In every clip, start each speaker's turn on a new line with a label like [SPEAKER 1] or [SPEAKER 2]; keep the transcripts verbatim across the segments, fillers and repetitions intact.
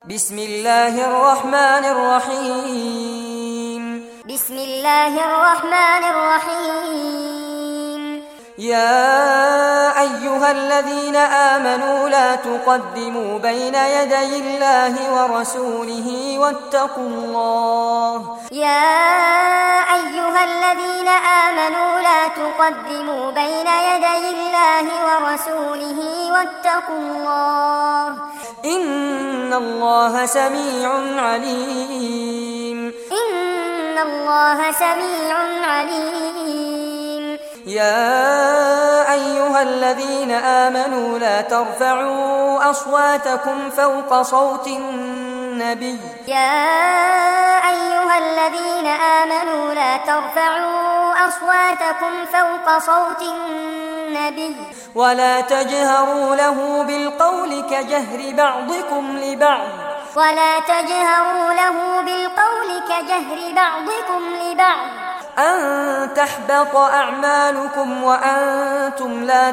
[SPEAKER 1] بسم الله الرحمن الرحيم
[SPEAKER 2] بسم الله الرحمن الرحيم
[SPEAKER 1] يا أيها الذين آمنوا لا تقدموا بين يدي الله ورسوله واتقوا الله
[SPEAKER 2] يا أيها الذين آمنوا لا تقدموا بين يدي الله ورسوله واتقوا الله
[SPEAKER 1] إن الله سميع عليم
[SPEAKER 2] إن الله سميع عليم
[SPEAKER 1] يا أيها الذين آمنوا لا ترفعوا أصواتكم فوق صوت النبي
[SPEAKER 2] يا أيها الذين آمنوا لا ترفعوا أصواتكم فوق صوت النبي
[SPEAKER 1] ولا تجهروا له بالقول كجهر بعضكم لبعض
[SPEAKER 2] ولا تجهروا له بالقول كجهر بعضكم لبعض
[SPEAKER 1] أن تحبط أعمالكم وأنتم لا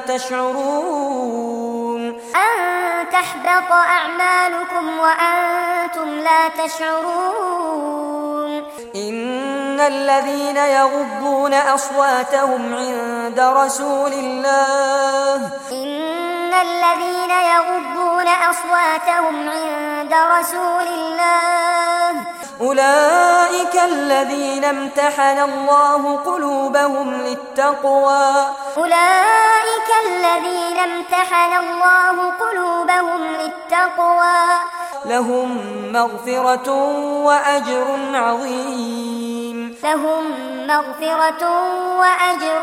[SPEAKER 1] تشعرون
[SPEAKER 2] أن تحبط أعمالكم وأنتم لا تشعرون
[SPEAKER 1] إن الذين يغضون أصواتهم عند رسول الله
[SPEAKER 2] إن الذين يغضون أصواتهم عند رسول الله
[SPEAKER 1] أولئك الذين امتحن الله قلوبهم للتقوى
[SPEAKER 2] أولئك الذين امتحن الله قلوبهم للتقوى
[SPEAKER 1] لهم مغفرة وأجر عظيم
[SPEAKER 2] لهم مغفرة وأجر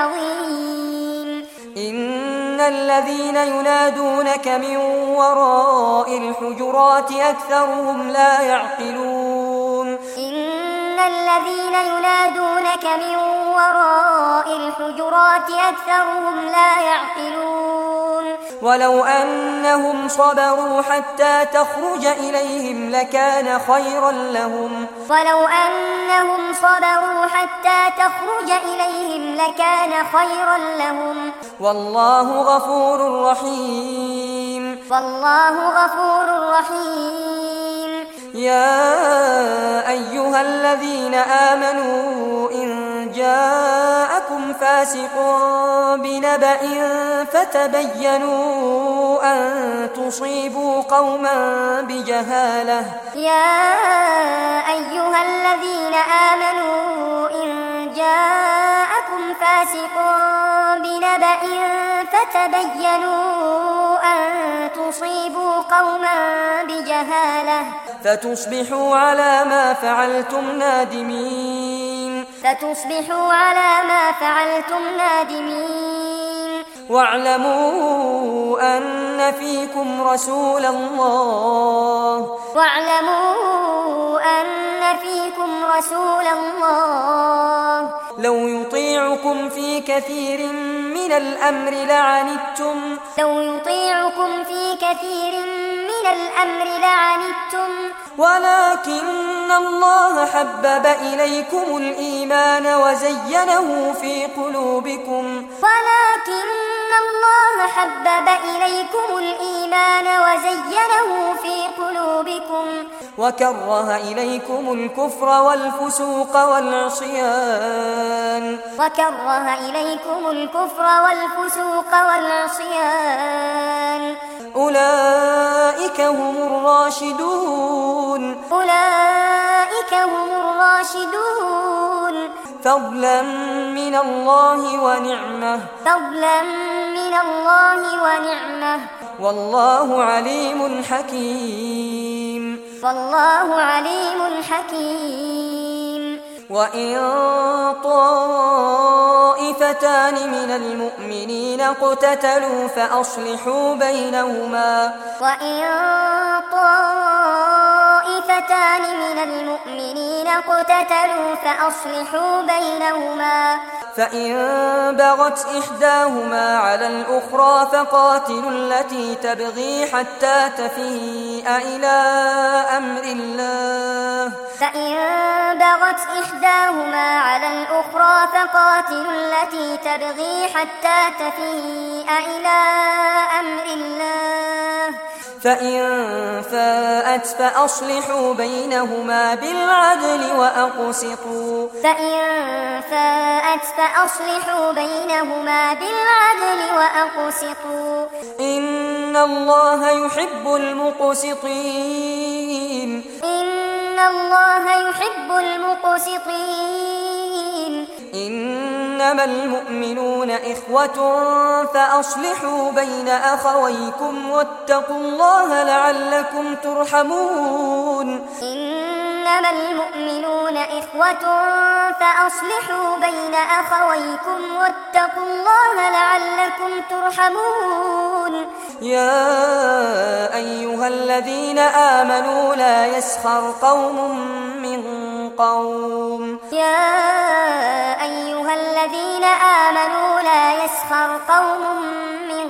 [SPEAKER 2] عظيم
[SPEAKER 1] إن الذين ينادونك من وراء الحجرات أكثرهم لا يعقلون
[SPEAKER 2] إن الذين ينادونك من وراء الحجرات أكثرهم لا يعقلون
[SPEAKER 1] ولو أنهم صبروا حتى تخرج إليهم لكان خيرا لهم
[SPEAKER 2] ولو أنهم صبروا حتى تخرج إليهم لكان خيرا لهم
[SPEAKER 1] والله غفور رحيم
[SPEAKER 2] والله غفور رحيم
[SPEAKER 1] يا أيها الذين آمنوا إن جاءكم فاسق بنبأ فتبينوا أن تصيبوا قوما بجهالة
[SPEAKER 2] يا أيها الذين آمنوا إن جاءكم فاسق بنبأ فتبينوا أن تصيبوا قوما بجهالة
[SPEAKER 1] فتصبحوا على ما فعلتم نادمين
[SPEAKER 2] فتصبحوا على ما فعلتم نادمين
[SPEAKER 1] واعلموا أن فيكم رسول الله
[SPEAKER 2] واعلموا أن فيكم رسول الله
[SPEAKER 1] لو يطيعكم في كثير من الأمر لعنتم
[SPEAKER 2] لو يطيعكم في كثير من الأمر لعنتم
[SPEAKER 1] ولكن الله حبب إليكم الإيمان وزينه في قلوبكم
[SPEAKER 2] ولكن الله حبب إليكم الإيمان وزينه في قلوبكم
[SPEAKER 1] وكره إليكم الكفر والفسوق والعصيان
[SPEAKER 2] وكره إليكم الكفر والفسوق والعصيان
[SPEAKER 1] أولئك هم الراشدون
[SPEAKER 2] أولئك هم الراشدون
[SPEAKER 1] فضلا من الله ونعمة
[SPEAKER 2] فضلا من الله ونعمة
[SPEAKER 1] والله عليم حكيم
[SPEAKER 2] والله عليم حكيم
[SPEAKER 1] وإن طائفتان من المؤمنين اقتتلوا فأصلحوا بينهما
[SPEAKER 2] وإن طائفتان من المؤمنين اقتتلوا فأصلحوا بينهما
[SPEAKER 1] فإن بغت إحداهما على الأخرى فقاتلوا التي تبغي حتى تفيء إلى أمر الله
[SPEAKER 2] فإن بغت إحداهما على الأخرى فقاتلوا التي تبغي حتى تفيء إلى أمر الله
[SPEAKER 1] فإن فاءت فأصلحوا بينهما بالعدل وأقسطوا
[SPEAKER 2] فإن فاءت فأصلحوا بينهما بالعدل وأقسطوا
[SPEAKER 1] إن الله يحب المقسطين
[SPEAKER 2] إن الله يحب المقسطين
[SPEAKER 1] إنما المؤمنون إخوة فأصلحوا بين أخويكم واتقوا الله لعلكم ترحمون
[SPEAKER 2] إنما المؤمنون إخوة فأصلحوا بين أخويكم واتقوا الله لعلكم ترحمون
[SPEAKER 1] يا أيها الذين آمنوا لا يسخر قوم من قوم
[SPEAKER 2] يا أيها الذين آمنوا لا يسخر قوم من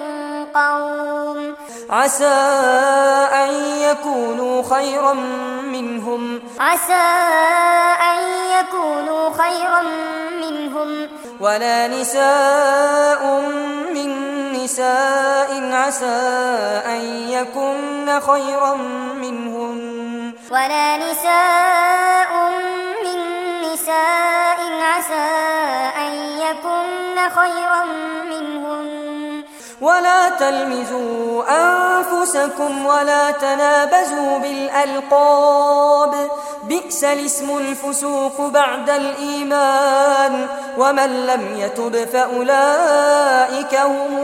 [SPEAKER 2] قوم
[SPEAKER 1] عسى أن يكونوا خيرا منهم
[SPEAKER 2] عسى أن يكونوا خيرا منهم
[SPEAKER 1] ولا نساء من نساء عسى أن يكن خيرا منهن
[SPEAKER 2] ولا نساء من نساء عسى أن يكن خيرا منهن
[SPEAKER 1] ولا تلمزوا أنفسكم ولا تنابزوا بالألقاب بئس الاسم الفسوق بعد الإيمان ومن لم يتب فأولئك هم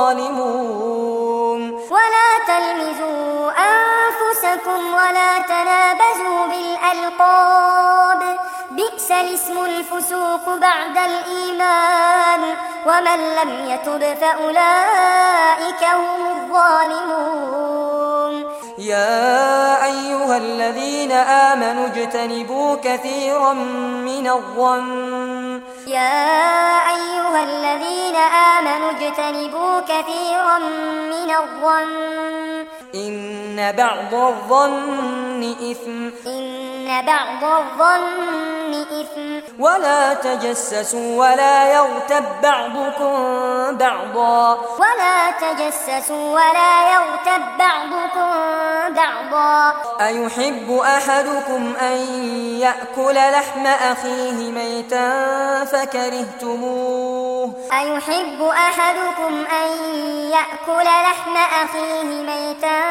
[SPEAKER 1] الظالمون
[SPEAKER 2] ولا تلمزوا أنفسكم ولا تنابزوا بالألقاب بئس الاسم الفسوق بعد الإيمان ومن لم يتب فأولئك هم الظالمون
[SPEAKER 1] يا أيها الذين آمنوا اجتنبوا كثيرا من الظن
[SPEAKER 2] يا أيها الذين آمنوا اجتنبوا كثيرا من الظن
[SPEAKER 1] إن بعض الظن إثم
[SPEAKER 2] إن بعض الظن إثم
[SPEAKER 1] ولا تجسسوا ولا يغتب بعضكم بعضا
[SPEAKER 2] ولا تجسسوا ولا يغتب بعضكم بعضا
[SPEAKER 1] أيحب أحدكم أن يأكل لحم أخيه ميتا فكرهتموه
[SPEAKER 2] أيحب أحدكم أن يأكل لحم أخيه ميتا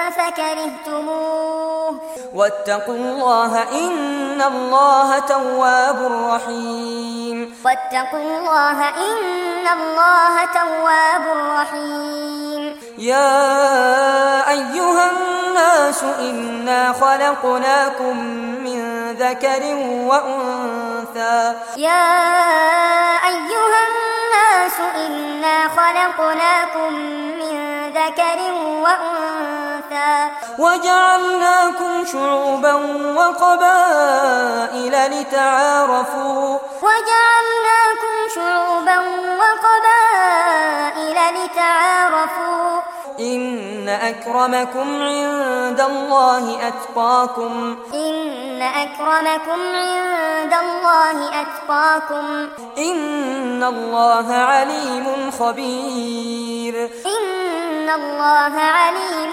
[SPEAKER 2] فكرهتموه
[SPEAKER 1] واتقوا الله إن الله تواب رحيم
[SPEAKER 2] واتقوا الله إن الله تواب رحيم
[SPEAKER 1] يا أيها الناس إنا خلقناكم من ذكر وأنثى
[SPEAKER 2] يا أيها الناس إنا خلقناكم من ذكر وأنثى
[SPEAKER 1] وجعلناكم شعوبا وقبائل لتعارفوا
[SPEAKER 2] وجعلناكم شعوبا وقبائل لتعارفوا
[SPEAKER 1] إن أكرمكم عند الله أتقاكم
[SPEAKER 2] إن أكرمكم عند الله أتقاكم
[SPEAKER 1] إن الله عليم خبير
[SPEAKER 2] إن الله عليم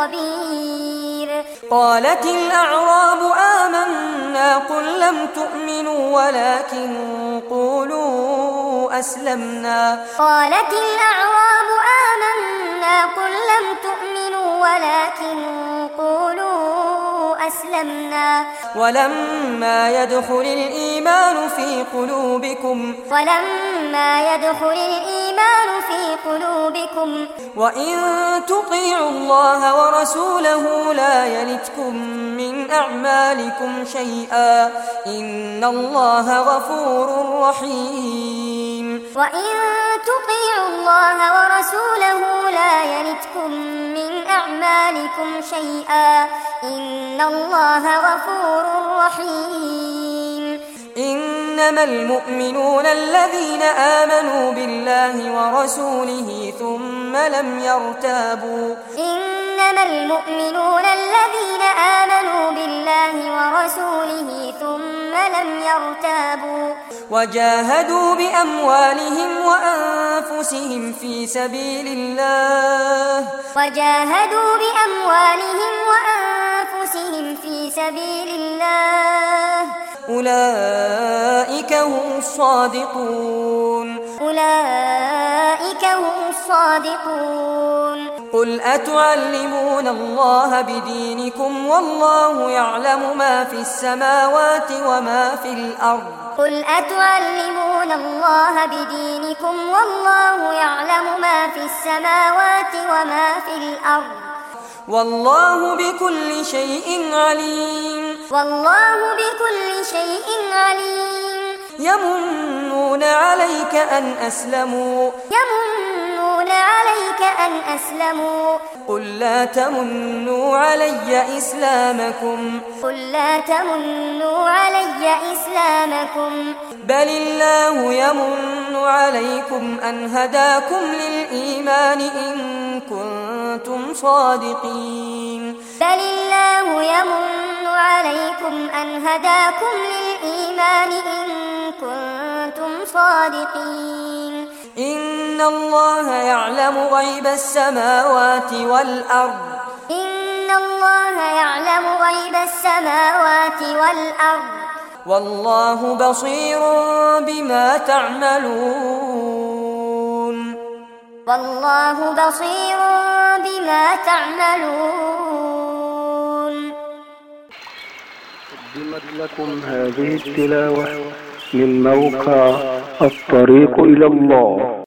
[SPEAKER 2] خبير
[SPEAKER 1] قالت الأعراب آمنا قل لم تؤمنوا ولكن قولوا أسلمنا
[SPEAKER 2] قالت الأعراب آمنا قل لم تؤمنوا ولكن قولوا أسلمنا
[SPEAKER 1] ولما يدخل الإيمان في قلوبكم
[SPEAKER 2] ولما يدخل الإيمان في قلوبكم
[SPEAKER 1] وإن تطيعوا الله ورسوله لا يلتكم من أعمالكم شيئا إن الله غفور رحيم
[SPEAKER 2] وإن تطيعوا الله ورسوله لا يلتكم من أعمالكم شيئا إن الله غفور رحيم
[SPEAKER 1] إنما المؤمنون الذين آمنوا بالله ورسوله ثم لم يرتابوا
[SPEAKER 2] إنما المؤمنون الذين آمنوا بالله ورسوله ثم لم يرتابوا
[SPEAKER 1] وجاهدوا بأموالهم وأنفسهم في سبيل الله
[SPEAKER 2] وجاهدوا بأموالهم وأنفسهم في سبيل الله
[SPEAKER 1] أولئك هم الصادقون
[SPEAKER 2] أولئك هم الصادقون
[SPEAKER 1] قل أتعلمون الله بدينكم والله يعلم ما في السماوات وما في الأرض
[SPEAKER 2] قل أتعلمون الله بدينكم والله يعلم ما في السماوات وما في الأرض
[SPEAKER 1] والله بكل شيء عليم
[SPEAKER 2] والله بكل شيء عليم
[SPEAKER 1] يمنون عليك أن أسلموا
[SPEAKER 2] يمنون عليك أن أسلموا
[SPEAKER 1] قل لا تمنوا علي إسلامكم
[SPEAKER 2] قل لا تمنوا علي إسلامكم
[SPEAKER 1] بل الله يمن عليكم أن هداكم للإيمان إن كنتم صادقين
[SPEAKER 2] بل الله يمن عليكم أن هداكم للإيمان إن كنتم صادقين
[SPEAKER 1] إن الله يعلم غيب السماوات والأرض
[SPEAKER 2] إن الله يعلم غيب السماوات والأرض
[SPEAKER 1] والله بصير بما تعملون
[SPEAKER 2] والله بصير بما تعملون.
[SPEAKER 3] قدمت لكم هذه التلاوة من موقع الطريق إلى الله.